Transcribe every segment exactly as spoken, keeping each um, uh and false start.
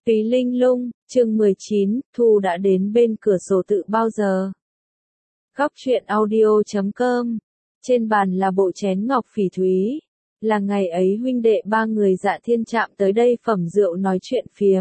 Túy Linh Lung, chương mười chín, Thu đã đến bên cửa sổ tự bao giờ. Góc truyện audio chấm com. Trên bàn là bộ chén ngọc phỉ thúy. Là ngày ấy huynh đệ ba người Dạ Thiên Trạm tới đây phẩm rượu nói chuyện phiếm.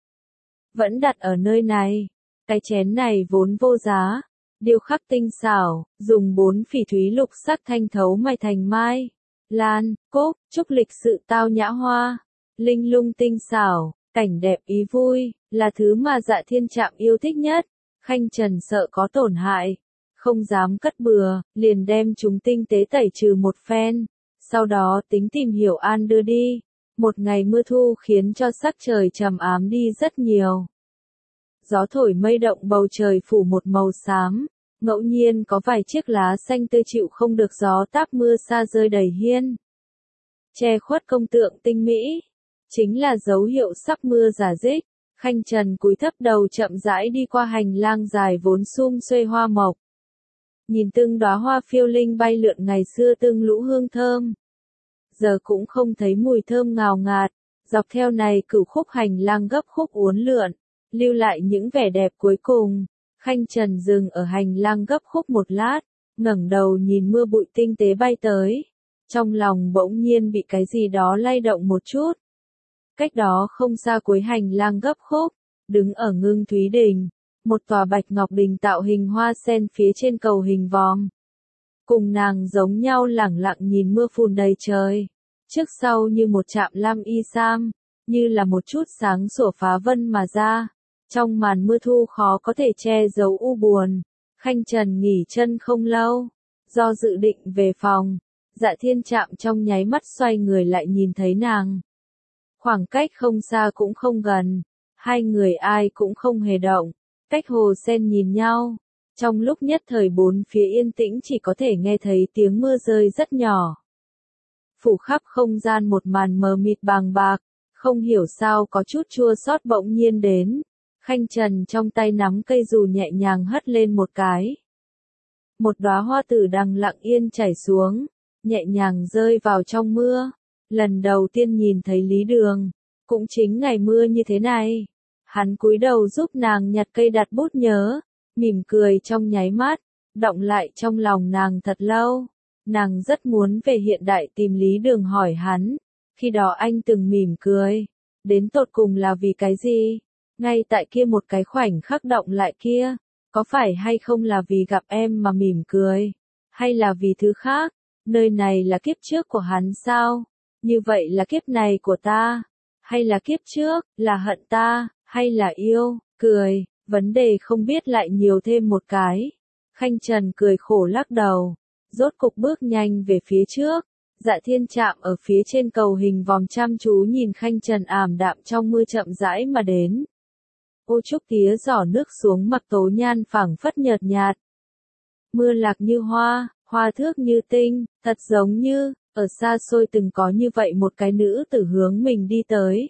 Vẫn đặt ở nơi này. Cái chén này vốn vô giá. Điêu khắc tinh xảo, dùng bốn phỉ thúy lục sắc thanh thấu mài thành mai, lan, cốt, trúc lịch sự tao nhã hoa. Linh lung tinh xảo, cảnh đẹp ý vui, là thứ mà Dạ Thiên Trạm yêu thích nhất. Khanh Trần sợ có tổn hại, không dám cất bừa, liền đem chúng tinh tế tẩy trừ một phen. Sau đó tính tìm hiểu an đưa đi. Một ngày mưa thu khiến cho sắc trời trầm ám đi rất nhiều. Gió thổi mây động bầu trời phủ một màu xám. Ngẫu nhiên có vài chiếc lá xanh tươi chịu không được gió táp mưa sa rơi đầy hiên. Che khuất công tượng tinh mỹ. Chính là dấu hiệu sắp mưa giả dích. Khanh Trần cúi thấp đầu chậm rãi đi qua hành lang dài vốn sum xuê hoa mộc. Nhìn từng đóa hoa phiêu linh bay lượn ngày xưa từng lũ hương thơm. Giờ cũng không thấy mùi thơm ngào ngạt. Dọc theo này cửu khúc hành lang gấp khúc uốn lượn. Lưu lại những vẻ đẹp cuối cùng. Khanh Trần dừng ở hành lang gấp khúc một lát. Ngẩng đầu nhìn mưa bụi tinh tế bay tới. Trong lòng bỗng nhiên bị cái gì đó lay động một chút. Cách đó không xa cuối hành lang gấp khúc, đứng ở Ngưng Thúy Đình, một tòa bạch ngọc đình tạo hình hoa sen phía trên cầu hình vòm. Cùng nàng giống nhau lẳng lặng nhìn mưa phùn đầy trời, trước sau như một chạm lam y sam, như là một chút sáng sủa phá vân mà ra. Trong màn mưa thu khó có thể che giấu u buồn. Khanh Trần nghỉ chân không lâu, do dự định về phòng, Dạ Thiên Trạm trong nháy mắt xoay người lại nhìn thấy nàng. Khoảng cách không xa cũng không gần, hai người ai cũng không hề động, cách hồ sen nhìn nhau. Trong lúc nhất thời bốn phía yên tĩnh chỉ có thể nghe thấy tiếng mưa rơi rất nhỏ. Phủ khắp không gian một màn mờ mịt bàng bạc, không hiểu sao có chút chua xót bỗng nhiên đến. Khanh Trần trong tay nắm cây dù nhẹ nhàng hất lên một cái. Một đóa hoa tử đằng lặng yên chảy xuống, nhẹ nhàng rơi vào trong mưa. Lần đầu tiên nhìn thấy Lý Đường, cũng chính ngày mưa như thế này. Hắn cúi đầu giúp nàng nhặt cây đặt bút nhớ, mỉm cười trong nháy mắt, động lại trong lòng nàng thật lâu. Nàng rất muốn về hiện đại tìm Lý Đường hỏi hắn, khi đó anh từng mỉm cười, đến tột cùng là vì cái gì? Ngay tại kia một cái khoảnh khắc động lại kia, có phải hay không là vì gặp em mà mỉm cười, hay là vì thứ khác? Nơi này là kiếp trước của hắn sao? Như vậy là kiếp này của ta, hay là kiếp trước, là hận ta, hay là yêu, cười, vấn đề không biết lại nhiều thêm một cái. Khanh Trần cười khổ lắc đầu, rốt cục bước nhanh về phía trước. Dạ Thiên Trạm ở phía trên cầu hình vòm chăm chú nhìn Khanh Trần ảm đạm trong mưa chậm rãi mà đến. Ô trúc tía giỏ nước xuống mặc tố nhan phảng phất nhợt nhạt. Mưa lạc như hoa, hoa thước như tinh, thật giống như ở xa xôi từng có như vậy một cái nữ tử hướng mình đi tới.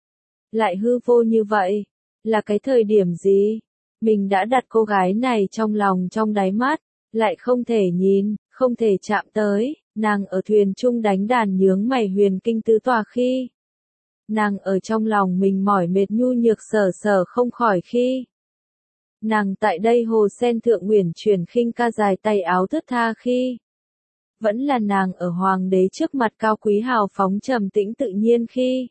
Lại hư vô như vậy, là cái thời điểm gì? Mình đã đặt cô gái này trong lòng trong đáy mắt, lại không thể nhìn, không thể chạm tới. Nàng ở thuyền chung đánh đàn nhướng mày huyền kinh tứ tòa khi. Nàng ở trong lòng mình mỏi mệt nhu nhược sở sở không khỏi khi. Nàng tại đây hồ sen thượng uyển chuyển khinh ca dài tay áo thướt tha khi. Vẫn là nàng ở hoàng đế trước mặt cao quý hào phóng trầm tĩnh tự nhiên khi.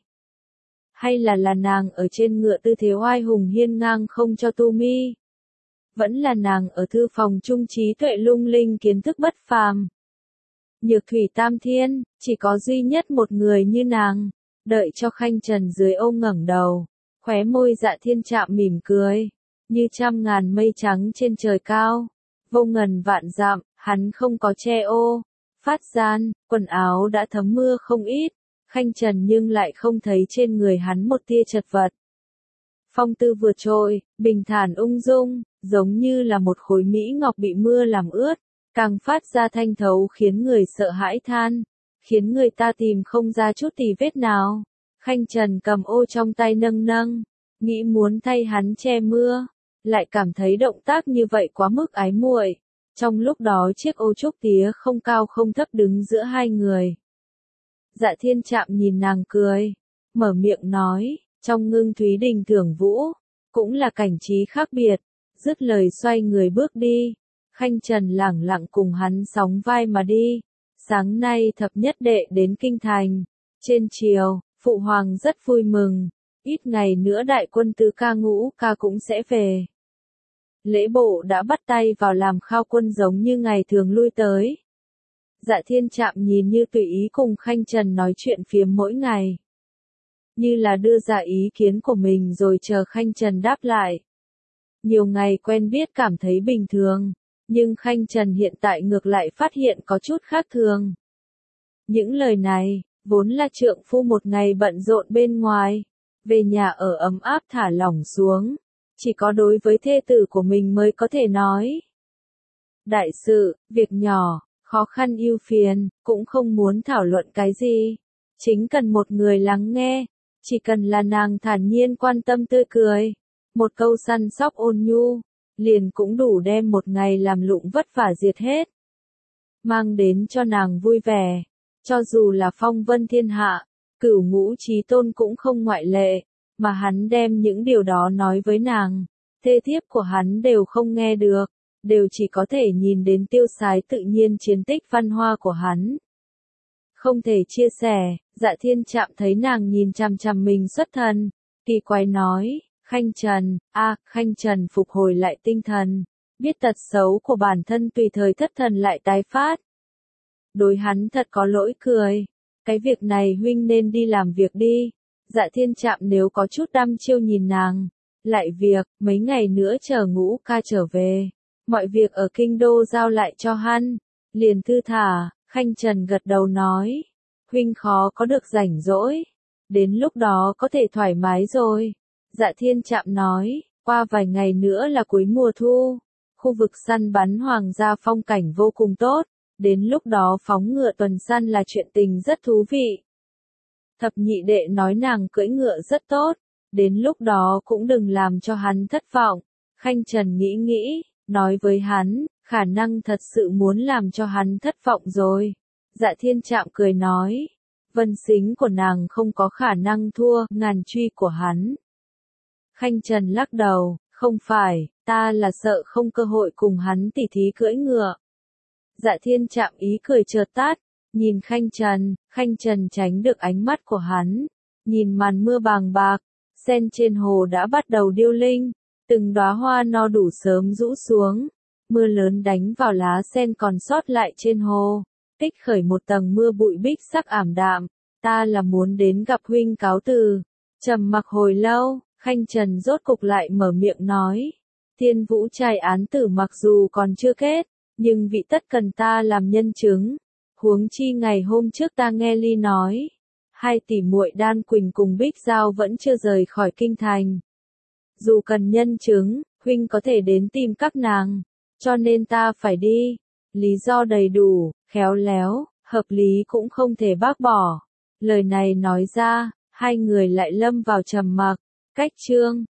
Hay là là nàng ở trên ngựa tư thế oai hùng hiên ngang không cho tu mi. Vẫn là nàng ở thư phòng trung trí tuệ lung linh kiến thức bất phàm. Nhược thủy tam thiên, chỉ có duy nhất một người như nàng. Đợi cho Khanh Trần dưới ô ngẩng đầu, khóe môi Dạ Thiên Trạm mỉm cười, như trăm ngàn mây trắng trên trời cao, vô ngần vạn dặm, hắn không có che ô, phát gian, quần áo đã thấm mưa không ít, Khanh Trần nhưng lại không thấy trên người hắn một tia chật vật. Phong tư vừa trôi, bình thản ung dung, giống như là một khối mỹ ngọc bị mưa làm ướt, càng phát ra thanh thấu khiến người sợ hãi than. Khiến người ta tìm không ra chút tì vết nào. Khanh Trần cầm ô trong tay nâng nâng, nghĩ muốn thay hắn che mưa, lại cảm thấy động tác như vậy quá mức ái muội. Trong lúc đó chiếc ô trúc tía không cao không thấp đứng giữa hai người. Dạ Thiên Trạm nhìn nàng cười, mở miệng nói, Trong Ngưng Thúy Đình thưởng vũ, cũng là cảnh trí khác biệt, dứt lời xoay người bước đi, Khanh Trần lẳng lặng cùng hắn sóng vai mà đi. Sáng nay thập nhất đệ đến kinh thành, trên triều, phụ hoàng rất vui mừng, ít ngày nữa đại quân tứ ca ngũ ca cũng sẽ về. Lễ bộ đã bắt tay vào làm khao quân giống như ngày thường lui tới. Dạ Thiên Trạm nhìn như tùy ý cùng Khanh Trần nói chuyện phiếm mỗi ngày. Như là đưa ra ý kiến của mình rồi chờ Khanh Trần đáp lại. Nhiều ngày quen biết cảm thấy bình thường, nhưng Khanh Trần hiện tại ngược lại phát hiện có chút khác thường. Những lời này, vốn là trượng phu một ngày bận rộn bên ngoài, về nhà ở ấm áp thả lỏng xuống, chỉ có đối với thê tử của mình mới có thể nói. Đại sự, việc nhỏ, khó khăn ưu phiền, cũng không muốn thảo luận cái gì, chính cần một người lắng nghe, chỉ cần là nàng thản nhiên quan tâm tươi cười, một câu săn sóc ôn nhu, liền cũng đủ đem một ngày làm lụng vất vả diệt hết. Mang đến cho nàng vui vẻ, cho dù là phong vân thiên hạ, cửu ngũ chí tôn cũng không ngoại lệ, mà hắn đem những điều đó nói với nàng, thê thiếp của hắn đều không nghe được, đều chỉ có thể nhìn đến tiêu sái tự nhiên chiến tích văn hoa của hắn. Không thể chia sẻ, Dạ Thiên Trạm thấy nàng nhìn chằm chằm mình xuất thần, kỳ quái nói, Khanh Trần, a, Khanh Trần phục hồi lại tinh thần, biết tật xấu của bản thân tùy thời thất thần lại tái phát. Đối hắn thật có lỗi cười, cái việc này huynh nên đi làm việc đi. Dạ Thiên Trạm nếu có chút đăm chiêu nhìn nàng, lại việc, mấy ngày nữa chờ ngũ ca trở về, mọi việc ở kinh đô giao lại cho hắn, liền thư thả. Khanh Trần gật đầu nói, huynh khó có được rảnh rỗi, đến lúc đó có thể thoải mái rồi. Dạ Thiên Trạm nói, qua vài ngày nữa là cuối mùa thu, khu vực săn bắn hoàng gia phong cảnh vô cùng tốt, đến lúc đó phóng ngựa tuần săn là chuyện tình rất thú vị. Thập nhị đệ nói nàng cưỡi ngựa rất tốt, đến lúc đó cũng đừng làm cho hắn thất vọng. Khanh Trần nghĩ nghĩ, nói với hắn, khả năng thật sự muốn làm cho hắn thất vọng rồi. Dạ Thiên Trạm cười nói, vân xính của nàng không có khả năng thua ngàn truy của hắn. Khanh Trần lắc đầu, không phải, ta là sợ không cơ hội cùng hắn tỉ thí cưỡi ngựa. Dạ Thiên Trạm ý cười chợt tắt, nhìn Khanh Trần, Khanh Trần tránh được ánh mắt của hắn, nhìn màn mưa bàng bạc, sen trên hồ đã bắt đầu điêu linh, từng đóa hoa no đủ sớm rũ xuống, mưa lớn đánh vào lá sen còn sót lại trên hồ, tích khởi một tầng mưa bụi bích sắc ảm đạm, ta là muốn đến gặp huynh cáo từ. Trầm mặc hồi lâu, Khanh Trần rốt cục lại mở miệng nói, Thiên Vũ trai án tử mặc dù còn chưa kết, nhưng vị tất cần ta làm nhân chứng. Huống chi ngày hôm trước ta nghe Ly nói, hai tỷ muội Đan Quỳnh cùng Bích Giao vẫn chưa rời khỏi kinh thành. Dù cần nhân chứng, huynh có thể đến tìm các nàng, cho nên ta phải đi. Lý do đầy đủ, khéo léo, hợp lý cũng không thể bác bỏ. Lời này nói ra, hai người lại lâm vào trầm mặc. Cách chương